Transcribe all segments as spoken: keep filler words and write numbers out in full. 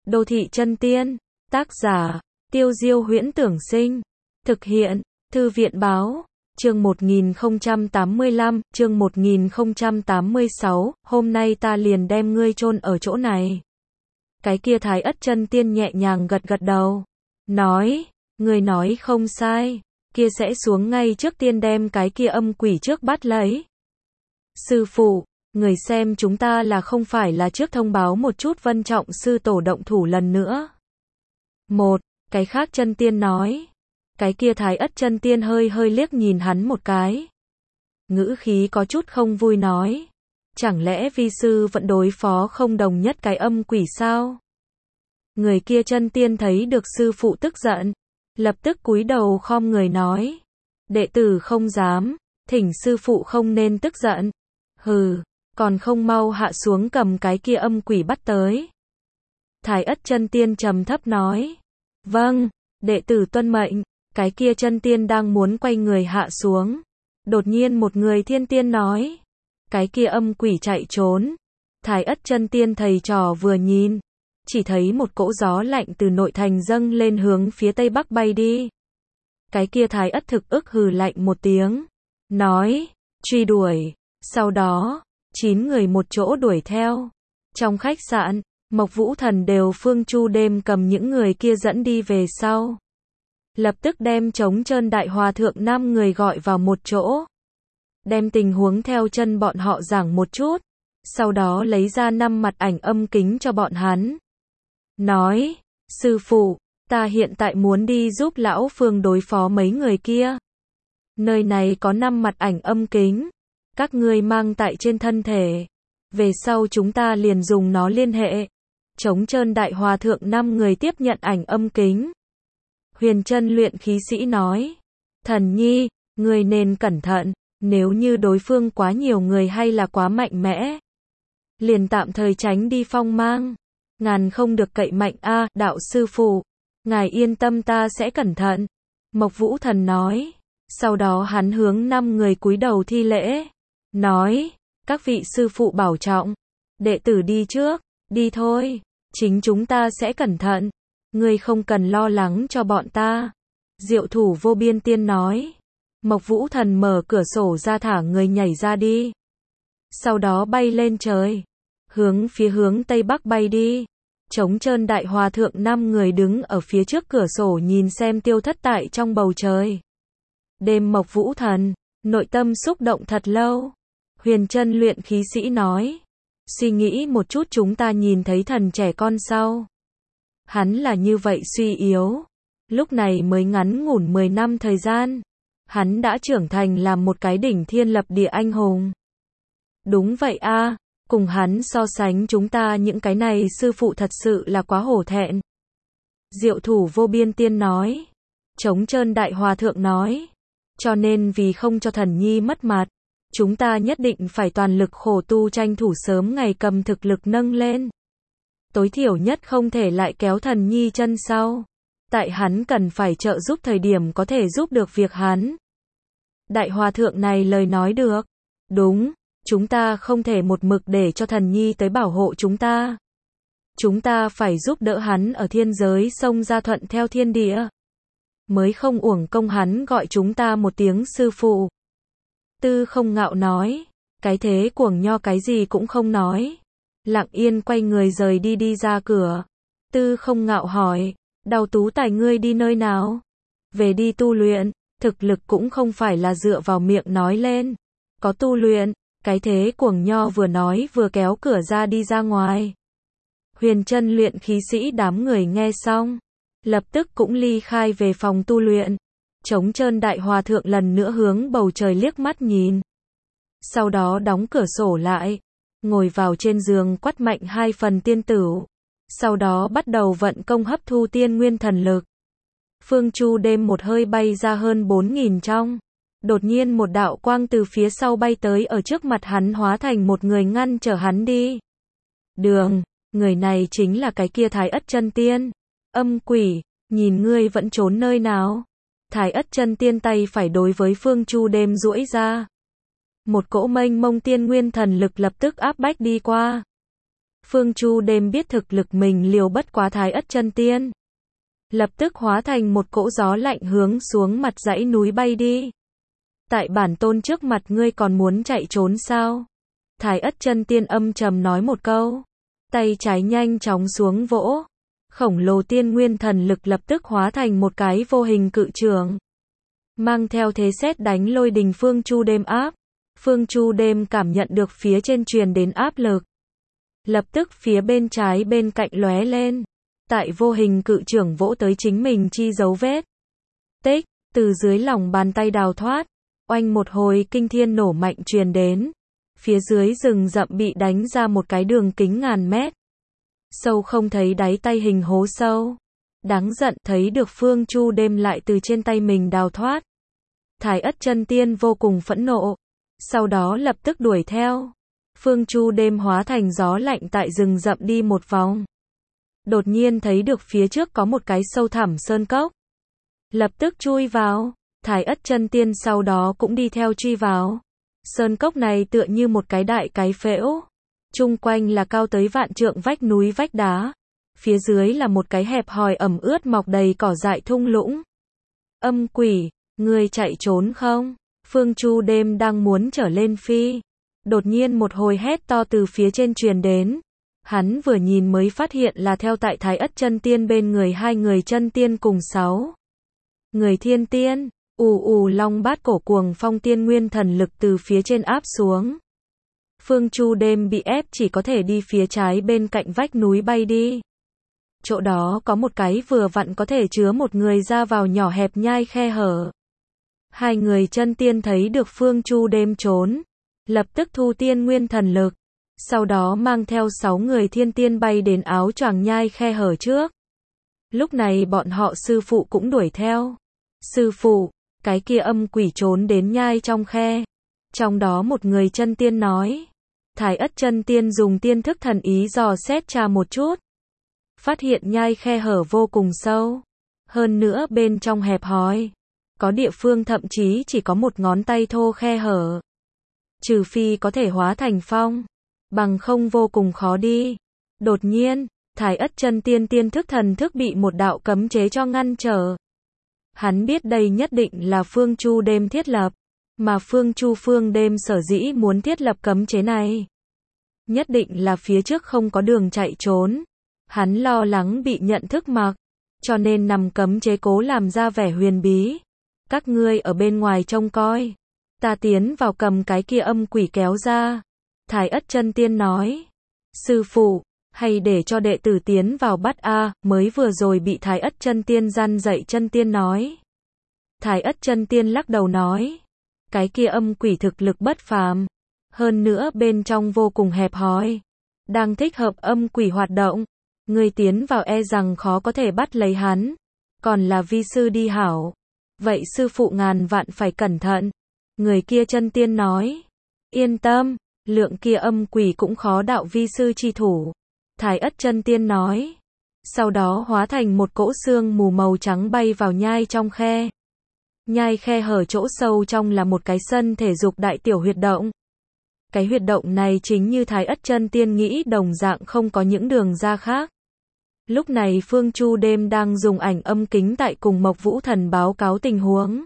Đô thị chân tiên, tác giả, Tiêu Diêu Huyễn Tưởng Sinh, thực hiện, Thư viện Báo, chương một nghìn không trăm tám mươi lăm, chương một nghìn không trăm tám mươi sáu, hôm nay ta liền đem ngươi chôn ở chỗ này. Cái kia Thái Ất chân tiên nhẹ nhàng gật gật đầu, nói, ngươi nói không sai, kia sẽ xuống ngay trước tiên đem cái kia âm quỷ trước bắt lấy. Sư phụ, người xem chúng ta là không phải là trước thông báo một chút Vân Trọng sư tổ động thủ lần nữa. Một, cái khác chân tiên nói. Cái kia Thái Ất chân tiên hơi hơi liếc nhìn hắn một cái. Ngữ khí có chút không vui nói. Chẳng lẽ vi sư vẫn đối phó không đồng nhất cái âm quỷ sao? Người kia chân tiên thấy được sư phụ tức giận. Lập tức cúi đầu khom người nói. Đệ tử không dám, thỉnh sư phụ không nên tức giận. Hừ, còn không mau hạ xuống cầm cái kia âm quỷ bắt tới. Thái Ất chân tiên trầm thấp nói. Vâng, đệ tử tuân mệnh. Cái kia chân tiên đang muốn quay người hạ xuống. Đột nhiên một người thiên tiên nói. Cái kia âm quỷ chạy trốn. Thái Ất chân tiên thầy trò vừa nhìn. Chỉ thấy một cỗ gió lạnh từ nội thành dâng lên hướng phía tây bắc bay đi. Cái kia Thái Ất thực ức hừ lạnh một tiếng. Nói, truy đuổi. Sau đó, chín người một chỗ đuổi theo. Trong khách sạn, Mộc Vũ Thần đều Phương Chu đêm cầm những người kia dẫn đi về sau. Lập tức đem Trống Trơn Đại Hòa Thượng năm người gọi vào một chỗ. Đem tình huống theo chân bọn họ giảng một chút. Sau đó lấy ra năm mặt ảnh âm kính cho bọn hắn. Nói, sư phụ, ta hiện tại muốn đi giúp lão Phương đối phó mấy người kia. Nơi này có năm mặt ảnh âm kính. Các ngươi mang tại trên thân thể. Về sau chúng ta liền dùng nó liên hệ. Trống Trơn Đại Hòa Thượng năm người tiếp nhận ảnh âm kính. Huyền Chân luyện khí sĩ nói. Thần nhi, ngươi nên cẩn thận. Nếu như đối phương quá nhiều người hay là quá mạnh mẽ. Liền tạm thời tránh đi phong mang. Ngàn không được cậy mạnh a, đạo sư phụ. Ngài yên tâm ta sẽ cẩn thận. Mộc Vũ Thần nói. Sau đó hắn hướng năm người cúi đầu thi lễ. Nói, các vị sư phụ bảo trọng. Đệ tử đi trước, đi thôi. Chính chúng ta sẽ cẩn thận. Ngươi không cần lo lắng cho bọn ta. Diệu Thủ Vô Biên Tiên nói. Mộc Vũ Thần mở cửa sổ ra thả người nhảy ra đi. Sau đó bay lên trời. Hướng phía hướng Tây Bắc bay đi. Trống Trơn Đại Hòa Thượng năm người đứng ở phía trước cửa sổ nhìn xem tiêu thất tại trong bầu trời. Đêm Mộc Vũ Thần, nội tâm xúc động thật lâu. Huyền Chân luyện khí sĩ nói. Suy nghĩ một chút chúng ta nhìn thấy thần trẻ con sau. Hắn là như vậy suy yếu. Lúc này mới ngắn ngủn mười năm thời gian. Hắn đã trưởng thành làm một cái đỉnh thiên lập địa anh hùng. Đúng vậy a, cùng hắn so sánh chúng ta những cái này sư phụ thật sự là quá hổ thẹn. Diệu Thủ Vô Biên Tiên nói. Trống Trơn Đại Hòa Thượng nói. Cho nên vì không cho thần nhi mất mặt. Chúng ta nhất định phải toàn lực khổ tu tranh thủ sớm ngày cầm thực lực nâng lên. Tối thiểu nhất không thể lại kéo thần nhi chân sau. Tại hắn cần phải trợ giúp thời điểm có thể giúp được việc hắn. Đại Hòa Thượng này lời nói được. Đúng, chúng ta không thể một mực để cho thần nhi tới bảo hộ chúng ta. Chúng ta phải giúp đỡ hắn ở thiên giới xông ra thuận theo thiên địa. Mới không uổng công hắn gọi chúng ta một tiếng sư phụ. Tư Không Ngạo nói. Cái thế cuồng nho cái gì cũng không nói. Lặng yên quay người rời đi đi ra cửa. Tư Không Ngạo hỏi. Đào Tú Tài ngươi đi nơi nào? Về đi tu luyện. Thực lực cũng không phải là dựa vào miệng nói lên. Có tu luyện. Cái thế cuồng nho vừa nói vừa kéo cửa ra đi ra ngoài. Huyền Chân luyện khí sĩ đám người nghe xong. Lập tức cũng ly khai về phòng tu luyện. Trống Trơn Đại Hòa Thượng lần nữa hướng bầu trời liếc mắt nhìn. Sau đó đóng cửa sổ lại. Ngồi vào trên giường quát mạnh hai phần tiên tửu. Sau đó bắt đầu vận công hấp thu tiên nguyên thần lực. Phương Chu đêm một hơi bay ra hơn bốn nghìn trong. Đột nhiên một đạo quang từ phía sau bay tới ở trước mặt hắn hóa thành một người ngăn trở hắn đi. Đường, người này chính là cái kia Thái Ất chân tiên. Âm quỷ, nhìn ngươi vẫn trốn nơi nào? Thái Ất chân tiên tay phải đối với Phương Chu đêm duỗi ra. Một cỗ mênh mông tiên nguyên thần lực lập tức áp bách đi qua. Phương Chu đêm biết thực lực mình liều bất quá Thái Ất chân tiên. Lập tức hóa thành một cỗ gió lạnh hướng xuống mặt dãy núi bay đi. Tại bản tôn trước mặt ngươi còn muốn chạy trốn sao? Thái Ất chân tiên âm trầm nói một câu. Tay trái nhanh chóng xuống vỗ. Khổng lồ tiên nguyên thần lực lập tức hóa thành một cái vô hình cự trường. Mang theo thế sét đánh lôi đình Phương Chu đêm áp. Phương Chu đêm cảm nhận được phía trên truyền đến áp lực. Lập tức phía bên trái bên cạnh lóe lên. Tại vô hình cự trường vỗ tới chính mình chi dấu vết. Tích, từ dưới lòng bàn tay đào thoát. Oanh một hồi kinh thiên nổ mạnh truyền đến. Phía dưới rừng rậm bị đánh ra một cái đường kính ngàn mét. Sâu không thấy đáy tay hình hố sâu. Đáng giận thấy được Phương Chu đêm lại từ trên tay mình đào thoát. Thái Ất chân tiên vô cùng phẫn nộ. Sau đó lập tức đuổi theo. Phương Chu đêm hóa thành gió lạnh tại rừng rậm đi một vòng. Đột nhiên thấy được phía trước có một cái sâu thẳm sơn cốc. Lập tức chui vào. Thái Ất chân tiên sau đó cũng đi theo truy vào. Sơn cốc này tựa như một cái đại cái phễu. Chung quanh là cao tới vạn trượng vách núi vách đá. Phía dưới là một cái hẹp hòi ẩm ướt mọc đầy cỏ dại thung lũng. Âm quỷ, ngươi chạy trốn không? Phương Chu đêm đang muốn trở lên phi. Đột nhiên một hồi hét to từ phía trên truyền đến. Hắn vừa nhìn mới phát hiện là theo tại Thái Ất chân tiên bên người hai người chân tiên cùng sáu người thiên tiên. Ù ù long bát cổ cuồng phong tiên nguyên thần lực từ phía trên áp xuống. Phương Chu đêm bị ép chỉ có thể đi phía trái bên cạnh vách núi bay đi. Chỗ đó có một cái vừa vặn có thể chứa một người ra vào nhỏ hẹp nhai khe hở. Hai người chân tiên thấy được Phương Chu đêm trốn. Lập tức thu tiên nguyên thần lực. Sau đó mang theo sáu người thiên tiên bay đến áo choàng nhai khe hở trước. Lúc này bọn họ sư phụ cũng đuổi theo. Sư phụ, cái kia âm quỷ trốn đến nhai trong khe. Trong đó một người chân tiên nói. Thái Ất chân tiên dùng tiên thức thần ý dò xét tra một chút. Phát hiện nhai khe hở vô cùng sâu. Hơn nữa bên trong hẹp hòi. Có địa phương thậm chí chỉ có một ngón tay thô khe hở. Trừ phi có thể hóa thành phong. Bằng không vô cùng khó đi. Đột nhiên, Thái Ất chân tiên tiên thức thần thức bị một đạo cấm chế cho ngăn trở. Hắn biết đây nhất định là Phương Chu đêm thiết lập. Mà Phương Chu phương đêm sở dĩ muốn thiết lập cấm chế này. Nhất định là phía trước không có đường chạy trốn. Hắn lo lắng bị nhận thức mặc. Cho nên nằm cấm chế cố làm ra vẻ huyền bí. Các ngươi ở bên ngoài trông coi. Ta tiến vào cầm cái kia âm quỷ kéo ra. Thái Ất chân tiên nói. Sư phụ, hay để cho đệ tử tiến vào bắt a, mới vừa rồi bị Thái Ất chân tiên gian dạy chân tiên nói. Thái Ất chân tiên lắc đầu nói. Cái kia âm quỷ thực lực bất phàm. Hơn nữa bên trong vô cùng hẹp hòi. Đang thích hợp âm quỷ hoạt động. Người tiến vào e rằng khó có thể bắt lấy hắn. Còn là vi sư đi hảo. Vậy sư phụ ngàn vạn phải cẩn thận. Người kia chân tiên nói. Yên tâm, lượng kia âm quỷ cũng khó đạo vi sư chi thủ. Thái Ất chân tiên nói. Sau đó hóa thành một cỗ xương mù màu trắng bay vào nhai trong khe. Nhai khe hở chỗ sâu trong là một cái sân thể dục đại tiểu huyệt động. Cái huyệt động này chính như Thái Ất chân tiên nghĩ đồng dạng không có những đường ra khác. Lúc này Phương Chu đêm đang dùng ảnh âm kính tại cùng Mộc Vũ Thần báo cáo tình huống.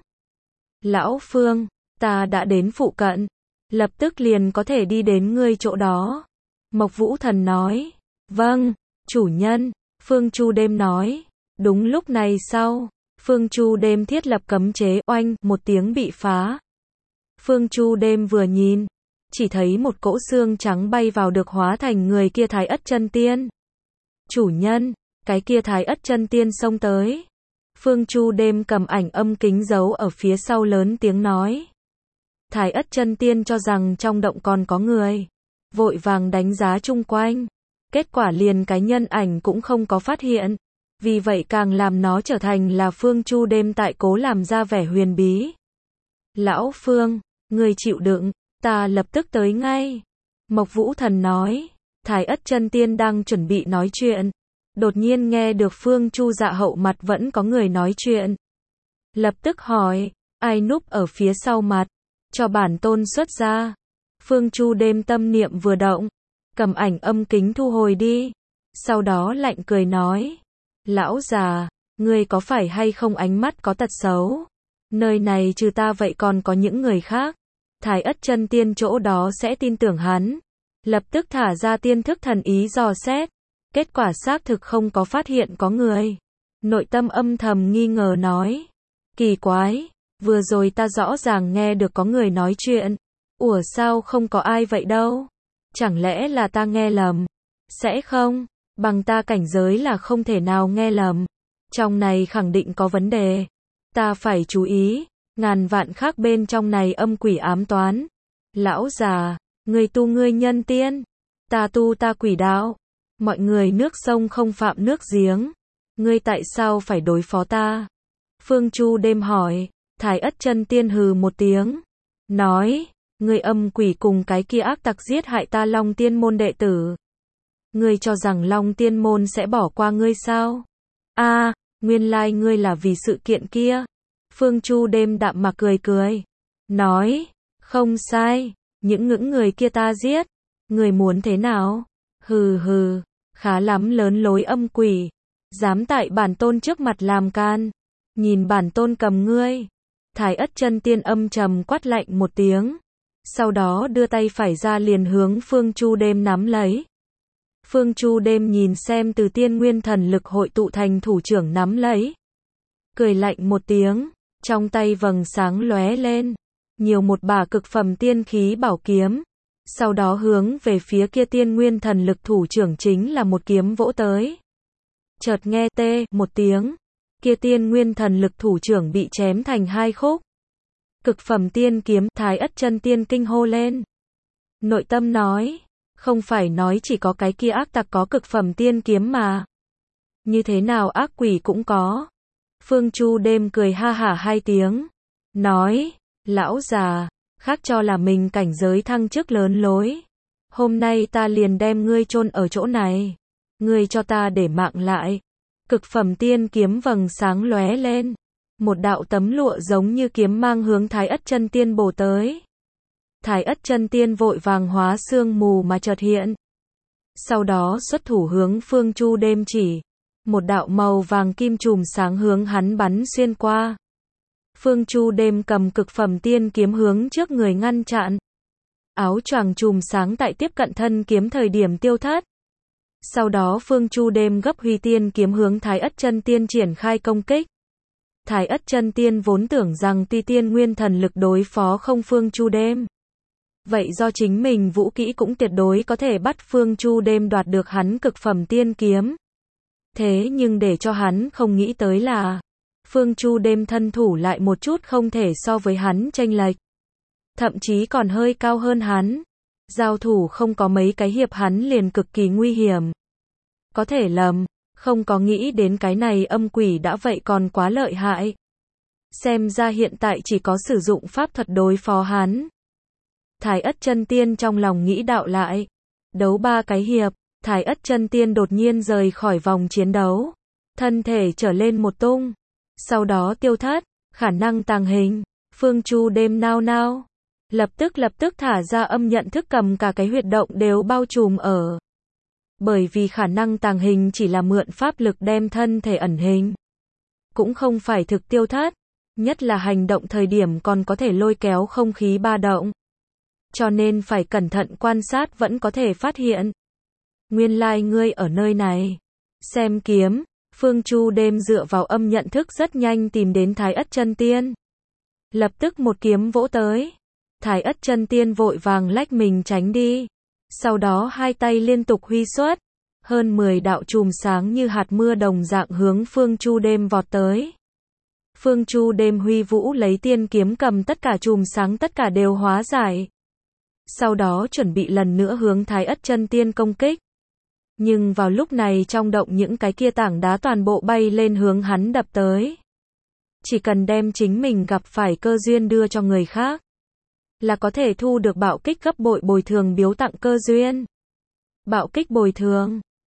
Lão Phương, ta đã đến phụ cận. Lập tức liền có thể đi đến ngươi chỗ đó. Mộc Vũ Thần nói. Vâng, chủ nhân. Phương Chu đêm nói. Đúng lúc này sau. Phương Chu đêm thiết lập cấm chế oanh, một tiếng bị phá. Phương Chu đêm vừa nhìn. Chỉ thấy một cỗ xương trắng bay vào được hóa thành người kia Thái Ất chân tiên. Chủ nhân, cái kia Thái Ất chân tiên xông tới. Phương Chu đêm cầm ảnh âm kính giấu ở phía sau lớn tiếng nói. Thái Ất chân tiên cho rằng trong động còn có người. Vội vàng đánh giá chung quanh. Kết quả liền cái nhân ảnh cũng không có phát hiện. Vì vậy càng làm nó trở thành là Phương Chu đêm tại cố làm ra vẻ huyền bí. Lão Phương, người chịu đựng, ta lập tức tới ngay. Mộc Vũ Thần nói. Thái Ất chân tiên đang chuẩn bị nói chuyện. Đột nhiên nghe được Phương Chu dạ hậu mặt vẫn có người nói chuyện. Lập tức hỏi, ai núp ở phía sau mặt, cho bản tôn xuất ra. Phương Chu đêm tâm niệm vừa động. cầm ảnh âm kính thu hồi đi. Sau đó lạnh cười nói, lão già, ngươi có phải hay không ánh mắt có tật xấu? Nơi này trừ ta vậy còn có những người khác. Thái Ất Chân Tiên chỗ đó sẽ tin tưởng hắn. Lập tức thả ra tiên thức thần ý dò xét. Kết quả xác thực không có phát hiện có người. Nội tâm âm thầm nghi ngờ nói, kỳ quái, vừa rồi ta rõ ràng nghe được có người nói chuyện. Ủa sao không có ai vậy đâu? Chẳng lẽ là ta nghe lầm? Sẽ không, bằng ta cảnh giới là không thể nào nghe lầm. Trong này khẳng định có vấn đề. Ta phải chú ý, ngàn vạn khác bên trong này âm quỷ ám toán. Lão già, ngươi tu ngươi nhân tiên, ta tu ta quỷ đạo. Mọi người nước sông không phạm nước giếng. Ngươi tại sao phải đối phó ta? Phương Chu đêm hỏi. Thái Ất Chân Tiên hừ một tiếng, nói, ngươi âm quỷ cùng cái kia ác tặc giết hại ta Long Tiên môn đệ tử. Ngươi cho rằng Long Tiên môn sẽ bỏ qua ngươi sao? A, à, nguyên lai ngươi là vì sự kiện kia. Phương Chu đêm đạm mà cười cười, nói, không sai, những ngưỡng người kia ta giết. Ngươi muốn thế nào? Hừ hừ, khá lắm lớn lối âm quỷ, dám tại bản tôn trước mặt làm can. Nhìn bản tôn cầm ngươi. Thái Ất Chân Tiên âm trầm quát lạnh một tiếng. Sau đó đưa tay phải ra liền hướng Phương Chu đêm nắm lấy. Phương Chu đêm nhìn xem từ tiên nguyên thần lực hội tụ thành thủ trưởng nắm lấy. Cười lạnh một tiếng, trong tay vầng sáng lóe lên. Nhiều một bả cực phẩm tiên khí bảo kiếm. Sau đó hướng về phía kia tiên nguyên thần lực thủ trưởng chính là một kiếm vỗ tới. Chợt nghe tê một tiếng. Kia tiên nguyên thần lực thủ trưởng bị chém thành hai khúc. Cực phẩm tiên kiếm, Thái Ất Chân Tiên kinh hô lên. Nội tâm nói, không phải nói chỉ có cái kia ác tặc có cực phẩm tiên kiếm mà. Như thế nào ác quỷ cũng có. Phương Chu đêm cười ha hả hai tiếng. Nói, lão già, khác cho là mình cảnh giới thăng chức lớn lối. Hôm nay ta liền đem ngươi chôn ở chỗ này. Ngươi cho ta để mạng lại. Cực phẩm tiên kiếm vầng sáng lóe lên. Một đạo tấm lụa giống như kiếm mang hướng Thái Ất Chân Tiên bổ tới. Thái Ất Chân Tiên vội vàng hóa sương mù mà chợt hiện. Sau đó xuất thủ hướng Phương Chu đêm chỉ. Một đạo màu vàng kim chùm sáng hướng hắn bắn xuyên qua. Phương Chu đêm cầm cực phẩm tiên kiếm hướng trước người ngăn chặn. Áo choàng chùm sáng tại tiếp cận thân kiếm thời điểm tiêu thất. Sau đó Phương Chu đêm gấp huy tiên kiếm hướng Thái Ất Chân Tiên triển khai công kích. Thái Ất Chân Tiên vốn tưởng rằng ti tiên nguyên thần lực đối phó không Phương Chu đêm. Vậy do chính mình vũ kỹ cũng tuyệt đối có thể bắt Phương Chu đêm đoạt được hắn cực phẩm tiên kiếm. Thế nhưng để cho hắn không nghĩ tới là Phương Chu đêm thân thủ lại một chút không thể so với hắn chênh lệch. Thậm chí còn hơi cao hơn hắn. Giao thủ không có mấy cái hiệp hắn liền cực kỳ nguy hiểm. Có thể lầm, không có nghĩ đến cái này âm quỷ đã vậy còn quá lợi hại. Xem ra hiện tại chỉ có sử dụng pháp thuật đối phó hắn. Thái Ất Chân Tiên trong lòng nghĩ đạo lại. Đấu ba cái hiệp, Thái Ất Chân Tiên đột nhiên rời khỏi vòng chiến đấu. Thân thể trở lên một tung. Sau đó tiêu thất, khả năng tàng hình. Phương Chu đêm nao nao. Lập tức lập tức thả ra âm nhận thức cầm cả cái huyệt động đều bao trùm ở. Bởi vì khả năng tàng hình chỉ là mượn pháp lực đem thân thể ẩn hình. Cũng không phải thực tiêu thất. Nhất là hành động thời điểm còn có thể lôi kéo không khí ba động. Cho nên phải cẩn thận quan sát vẫn có thể phát hiện. Nguyên lai ngươi ở nơi này. Xem kiếm, Phương Chu đêm dựa vào âm nhận thức rất nhanh tìm đến Thái Ất Chân Tiên. Lập tức một kiếm vỗ tới. Thái Ất Chân Tiên vội vàng lách mình tránh đi. Sau đó hai tay liên tục huy xuất. Hơn mười đạo chùm sáng như hạt mưa đồng dạng hướng Phương Chu đêm vọt tới. Phương Chu đêm huy vũ lấy tiên kiếm cầm tất cả chùm sáng tất cả đều hóa giải. Sau đó chuẩn bị lần nữa hướng Thái Ất Chân Tiên công kích. Nhưng vào lúc này trong động những cái kia tảng đá toàn bộ bay lên hướng hắn đập tới. Chỉ cần đem chính mình gặp phải cơ duyên đưa cho người khác. Là có thể thu được bạo kích gấp bội bồi thường biếu tặng cơ duyên. Bạo kích bồi thường.